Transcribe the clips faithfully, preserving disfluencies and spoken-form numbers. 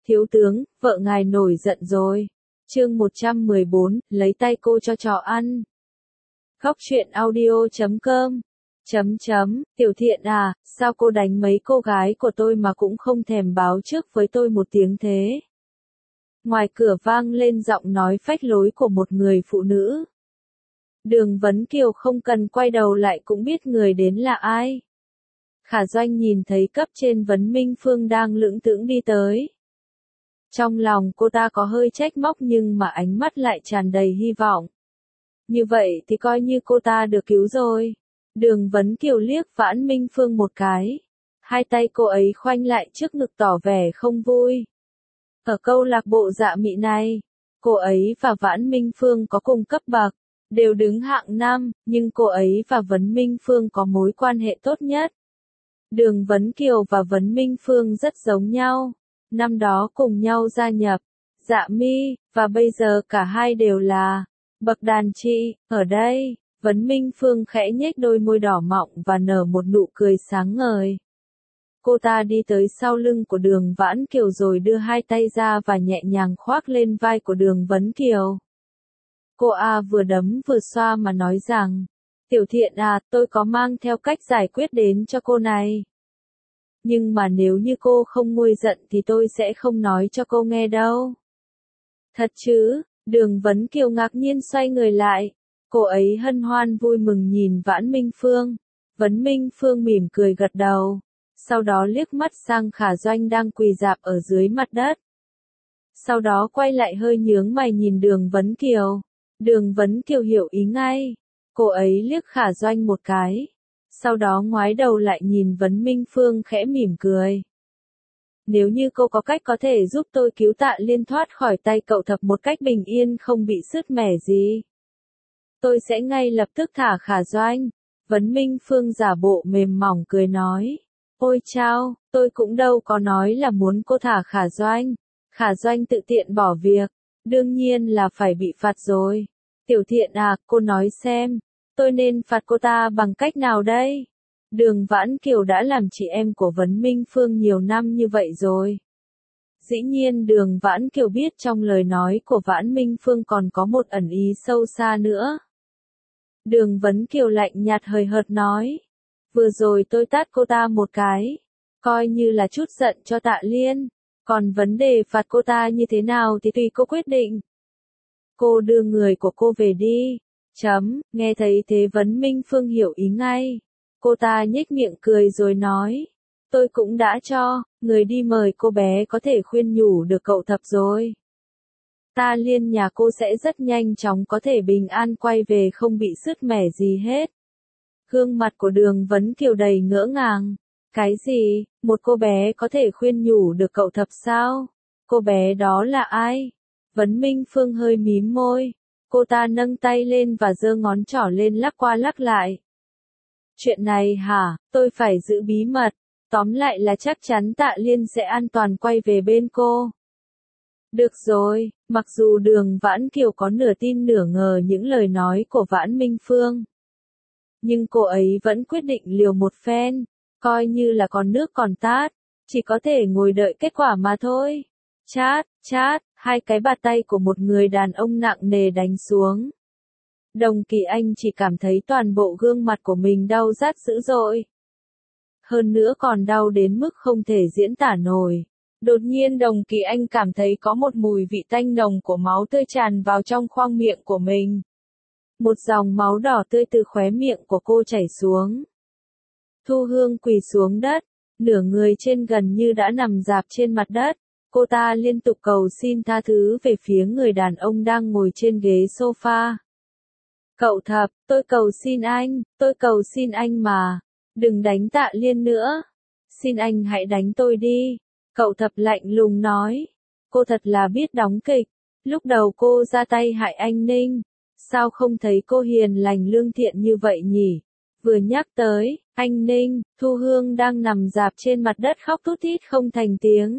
Thiếu tướng, vợ ngài nổi giận rồi. Chương một trăm mười bốn, lấy tay cô cho chó ăn. Góc truyện audio chấm com. Chấm chấm, Tiểu Thiện à, sao cô đánh mấy cô gái của tôi mà cũng không thèm báo trước với tôi một tiếng thế? Ngoài cửa vang lên giọng nói phách lối của một người phụ nữ. Đường Vấn Kiều không cần quay đầu lại cũng biết người đến là ai. Khả Doanh nhìn thấy cấp trên Vấn Minh Phương đang lững thững đi tới. Trong lòng cô ta có hơi trách móc nhưng mà ánh mắt lại tràn đầy hy vọng. Như vậy thì coi như cô ta được cứu rồi. Đường Vấn Kiều liếc Vãn Minh Phương một cái. Hai tay cô ấy khoanh lại trước ngực tỏ vẻ không vui. Ở câu lạc bộ Dạ Mị này, cô ấy và Vãn Minh Phương có cùng cấp bậc, đều đứng hạng năm, nhưng cô ấy và Vấn Minh Phương có mối quan hệ tốt nhất. Đường Vấn Kiều và Vấn Minh Phương rất giống nhau. Năm đó cùng nhau gia nhập Dạ Mi, và bây giờ cả hai đều là bậc đàn chị. Ở đây, Vấn Minh Phương khẽ nhếch đôi môi đỏ mọng và nở một nụ cười sáng ngời. Cô ta đi tới sau lưng của Đường Vãn Kiều rồi đưa hai tay ra và nhẹ nhàng khoác lên vai của Đường Vấn Kiều. Cô A vừa đấm vừa xoa mà nói rằng, Tiểu Thiện à, tôi có mang theo cách giải quyết đến cho cô này. Nhưng mà nếu như cô không nguôi giận thì tôi sẽ không nói cho cô nghe đâu. Thật chứ? Đường Vấn Kiều ngạc nhiên xoay người lại. Cô ấy hân hoan vui mừng nhìn Vãn Minh Phương. Vấn Minh Phương mỉm cười gật đầu. Sau đó liếc mắt sang Khả Doanh đang quỳ rạp ở dưới mặt đất. Sau đó quay lại hơi nhướng mày nhìn Đường Vấn Kiều. Đường Vấn Kiều hiểu ý ngay. Cô ấy liếc Khả Doanh một cái. Sau đó ngoái đầu lại nhìn Vấn Minh Phương khẽ mỉm cười. Nếu như cô có cách có thể giúp tôi cứu Tạ Liên thoát khỏi tay cậu Thập một cách bình yên không bị sứt mẻ gì, tôi sẽ ngay lập tức thả Khả Doanh. Vấn Minh Phương giả bộ mềm mỏng cười nói. Ôi chao, tôi cũng đâu có nói là muốn cô thả Khả Doanh. Khả Doanh tự tiện bỏ việc, đương nhiên là phải bị phạt rồi. Tiểu Thiện à, cô nói xem, tôi nên phạt cô ta bằng cách nào đây? Đường Vãn Kiều đã làm chị em của Vấn Minh Phương nhiều năm như vậy rồi. Dĩ nhiên Đường Vãn Kiều biết trong lời nói của Vãn Minh Phương còn có một ẩn ý sâu xa nữa. Đường Vấn Kiều lạnh nhạt hời hợt nói. Vừa rồi tôi tát cô ta một cái, coi như là chút giận cho Tạ Liên. Còn vấn đề phạt cô ta như thế nào thì tùy cô quyết định. Cô đưa người của cô về đi. Chấm, nghe thấy thế Vấn Minh Phương hiểu ý ngay. Cô ta nhếch miệng cười rồi nói. Tôi cũng đã cho, người đi mời cô bé có thể khuyên nhủ được cậu Thập rồi. Tạ Liên nhà cô sẽ rất nhanh chóng có thể bình an quay về không bị sứt mẻ gì hết. Gương mặt của Đường Vấn Kiều đầy ngỡ ngàng. Cái gì, một cô bé có thể khuyên nhủ được cậu Thập sao? Cô bé đó là ai? Vấn Minh Phương hơi mím môi. Cô ta nâng tay lên và giơ ngón trỏ lên lắc qua lắc lại. Chuyện này hả, tôi phải giữ bí mật. Tóm lại là chắc chắn Tạ Liên sẽ an toàn quay về bên cô. Được rồi, mặc dù Đường Vãn Kiều có nửa tin nửa ngờ những lời nói của Vãn Minh Phương, nhưng cô ấy vẫn quyết định liều một phen, coi như là còn nước còn tát, chỉ có thể ngồi đợi kết quả mà thôi. Chát, chát, hai cái bạt tay của một người đàn ông nặng nề đánh xuống. Đồng Kỳ Anh chỉ cảm thấy toàn bộ gương mặt của mình đau rát dữ dội. Hơn nữa còn đau đến mức không thể diễn tả nổi. Đột nhiên Đồng Kỳ Anh cảm thấy có một mùi vị tanh nồng của máu tươi tràn vào trong khoang miệng của mình. Một dòng máu đỏ tươi từ khóe miệng của cô chảy xuống. Thu Hương quỳ xuống đất, nửa người trên gần như đã nằm rạp trên mặt đất. Cô ta liên tục cầu xin tha thứ về phía người đàn ông đang ngồi trên ghế sofa. Cậu Thập, tôi cầu xin anh, tôi cầu xin anh mà. Đừng đánh Tạ Liên nữa. Xin anh hãy đánh tôi đi. Cậu Thập lạnh lùng nói. Cô thật là biết đóng kịch. Lúc đầu cô ra tay hại anh Ninh. Sao không thấy cô hiền lành lương thiện như vậy nhỉ? Vừa nhắc tới, anh Ninh, Thu Hương đang nằm rạp trên mặt đất khóc thút thít không thành tiếng.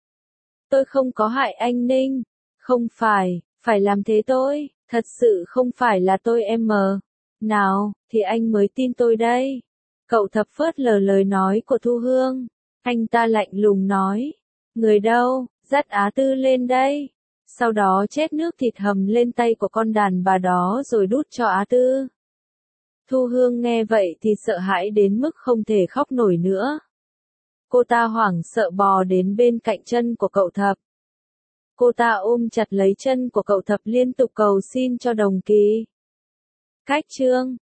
Tôi không có hại anh Ninh. Không phải, phải làm thế tôi, thật sự không phải là tôi em mờ. Nào, thì anh mới tin tôi đây. Cậu Thập phớt lờ lời nói của Thu Hương. Anh ta lạnh lùng nói. Người đâu, Dắt Á Tư lên đây. Sau đó chết nước thịt hầm lên tay của con đàn bà đó rồi đút cho Á Tư. Thu Hương nghe vậy thì sợ hãi đến mức không thể khóc nổi nữa. Cô ta hoảng sợ bò đến bên cạnh chân của cậu Thập. Cô ta ôm chặt lấy chân của cậu Thập liên tục cầu xin cho Đồng Kỳ. Cách chương